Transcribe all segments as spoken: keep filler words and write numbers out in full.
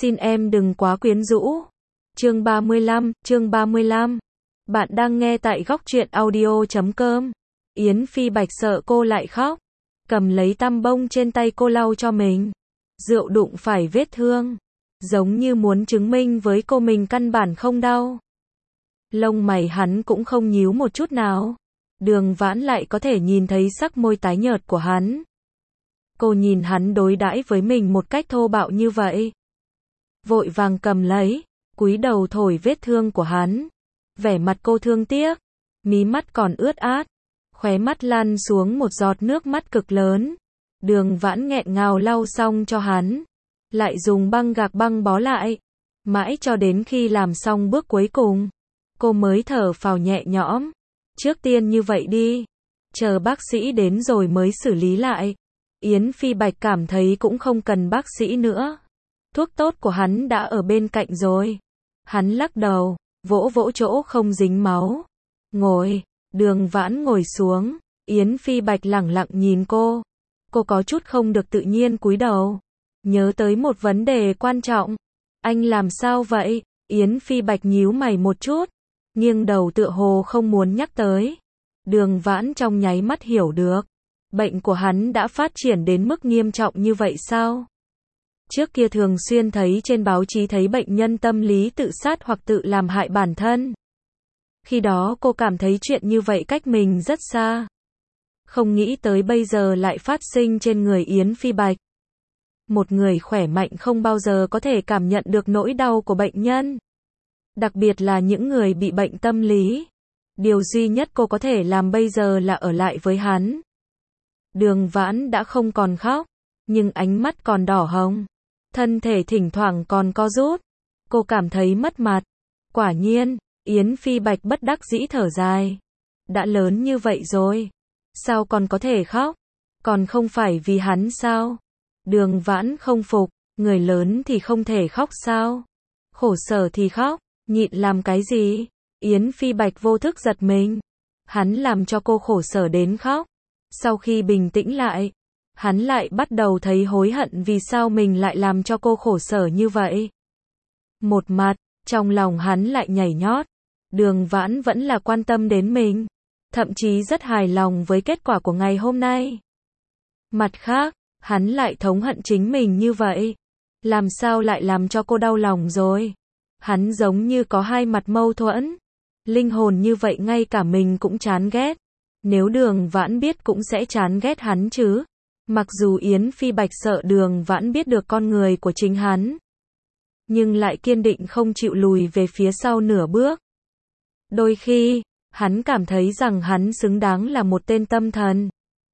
Xin em đừng quá quyến rũ. Chương ba mươi lăm, chương ba mươi lăm. Bạn đang nghe tại góc truyện audio chấm com. Yến Phi Bạch sợ cô lại khóc, cầm lấy tăm bông trên tay cô lau cho mình. Rượu đụng phải vết thương, giống như muốn chứng minh với cô mình căn bản không đau. Lông mày hắn cũng không nhíu một chút nào. Đường Vãn lại có thể nhìn thấy sắc môi tái nhợt của hắn. Cô nhìn hắn đối đãi với mình một cách thô bạo như vậy, vội vàng cầm lấy, cúi đầu thổi vết thương của hắn. Vẻ mặt cô thương tiếc, mí mắt còn ướt át, khóe mắt lăn xuống một giọt nước mắt cực lớn. Đường Vãn nghẹn ngào lau xong cho hắn, lại dùng băng gạc băng bó lại, mãi cho đến khi làm xong bước cuối cùng, cô mới thở phào nhẹ nhõm. Trước tiên như vậy đi, chờ bác sĩ đến rồi mới xử lý lại. Yến Phi Bạch cảm thấy cũng không cần bác sĩ nữa, thuốc tốt của hắn đã ở bên cạnh rồi. Hắn lắc đầu, vỗ vỗ chỗ không dính máu. Ngồi, Đường Vãn ngồi xuống, Yến Phi Bạch lẳng lặng nhìn cô. Cô có chút không được tự nhiên cúi đầu, nhớ tới một vấn đề quan trọng. Anh làm sao vậy? Yến Phi Bạch nhíu mày một chút, nghiêng đầu tựa hồ không muốn nhắc tới. Đường Vãn trong nháy mắt hiểu được, bệnh của hắn đã phát triển đến mức nghiêm trọng như vậy sao? Trước kia thường xuyên thấy trên báo chí thấy bệnh nhân tâm lý tự sát hoặc tự làm hại bản thân. Khi đó cô cảm thấy chuyện như vậy cách mình rất xa. Không nghĩ tới bây giờ lại phát sinh trên người Yến Phi Bạch. Một người khỏe mạnh không bao giờ có thể cảm nhận được nỗi đau của bệnh nhân, đặc biệt là những người bị bệnh tâm lý. Điều duy nhất cô có thể làm bây giờ là ở lại với hắn. Đường Vãn đã không còn khóc, nhưng ánh mắt còn đỏ hồng, thân thể thỉnh thoảng còn co rút. Cô cảm thấy mất mặt. Quả nhiên, Yến Phi Bạch bất đắc dĩ thở dài. Đã lớn như vậy rồi, sao còn có thể khóc? Còn không phải vì hắn sao? Đường Vãn không phục, người lớn thì không thể khóc sao? Khổ sở thì khóc, nhịn làm cái gì? Yến Phi Bạch vô thức giật mình. Hắn làm cho cô khổ sở đến khóc. Sau khi bình tĩnh lại, hắn lại bắt đầu thấy hối hận vì sao mình lại làm cho cô khổ sở như vậy. Một mặt, trong lòng hắn lại nhảy nhót. Đường Vãn vẫn là quan tâm đến mình, thậm chí rất hài lòng với kết quả của ngày hôm nay. Mặt khác, hắn lại thống hận chính mình như vậy. Làm sao lại làm cho cô đau lòng rồi? Hắn giống như có hai mặt mâu thuẫn. Linh hồn như vậy ngay cả mình cũng chán ghét. Nếu Đường Vãn biết cũng sẽ chán ghét hắn chứ. Mặc dù Yến Phi Bạch sợ Đường Vãn biết được con người của chính hắn, nhưng lại kiên định không chịu lùi về phía sau nửa bước. Đôi khi, hắn cảm thấy rằng hắn xứng đáng là một tên tâm thần.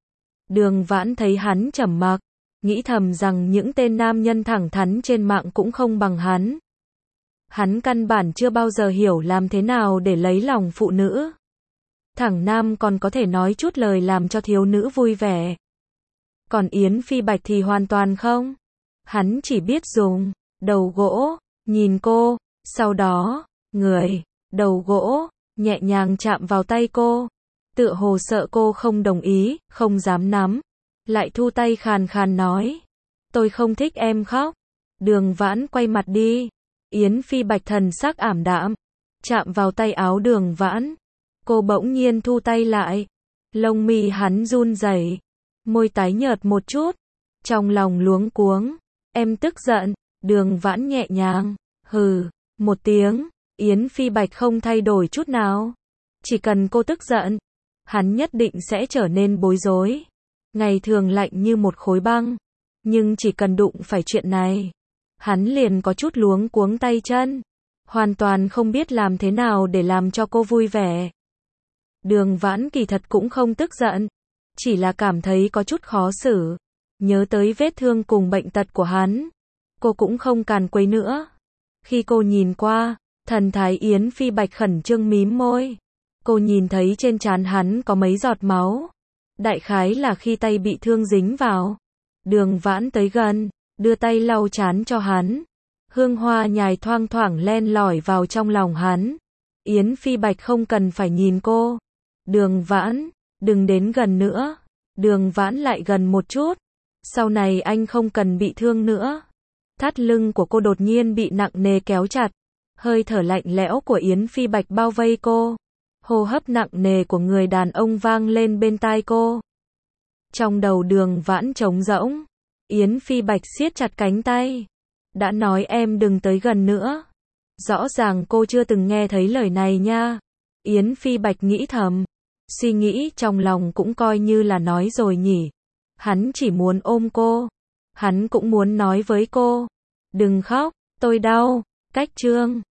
Đường Vãn thấy hắn trầm mặc, nghĩ thầm rằng những tên nam nhân thẳng thắn trên mạng cũng không bằng hắn. Hắn căn bản chưa bao giờ hiểu làm thế nào để lấy lòng phụ nữ. Thẳng nam còn có thể nói chút lời làm cho thiếu nữ vui vẻ. Còn Yến Phi Bạch thì hoàn toàn không. Hắn chỉ biết dùng đầu gỗ, nhìn cô, sau đó, người, đầu gỗ, nhẹ nhàng chạm vào tay cô. Tựa hồ sợ cô không đồng ý, không dám nắm. Lại thu tay khàn khàn nói. Tôi không thích em khóc. Đường Vãn quay mặt đi. Yến Phi Bạch thần sắc ảm đạm, chạm vào tay áo Đường Vãn. Cô bỗng nhiên thu tay lại. Lông mi hắn run rẩy, môi tái nhợt một chút, trong lòng luống cuống. Em tức giận. Đường Vãn nhẹ nhàng, hừ, một tiếng. Yến Phi Bạch không thay đổi chút nào. Chỉ cần cô tức giận, hắn nhất định sẽ trở nên bối rối. Ngày thường lạnh như một khối băng, nhưng chỉ cần đụng phải chuyện này, hắn liền có chút luống cuống tay chân, hoàn toàn không biết làm thế nào để làm cho cô vui vẻ. Đường Vãn kỳ thật cũng không tức giận, chỉ là cảm thấy có chút khó xử. Nhớ tới vết thương cùng bệnh tật của hắn, cô cũng không càn quấy nữa. Khi cô nhìn qua, thần thái Yến Phi Bạch khẩn trương mím môi. Cô nhìn thấy trên trán hắn có mấy giọt máu. Đại khái là khi tay bị thương dính vào. Đường Vãn tới gần, đưa tay lau trán cho hắn. Hương hoa nhài thoang thoảng len lỏi vào trong lòng hắn. Yến Phi Bạch không cần phải nhìn cô. Đường Vãn, đừng đến gần nữa. Đường Vãn lại gần một chút. Sau này anh không cần bị thương nữa. Thắt lưng của cô đột nhiên bị nặng nề kéo chặt. Hơi thở lạnh lẽo của Yến Phi Bạch bao vây cô. Hô hấp nặng nề của người đàn ông vang lên bên tai cô. Trong đầu Đường Vãn trống rỗng. Yến Phi Bạch siết chặt cánh tay. Đã nói em đừng tới gần nữa. Rõ ràng cô chưa từng nghe thấy lời này nha. Yến Phi Bạch nghĩ thầm. Suy nghĩ trong lòng cũng coi như là nói rồi nhỉ. Hắn chỉ muốn ôm cô. Hắn cũng muốn nói với cô. Đừng khóc, tôi đau. Cách chương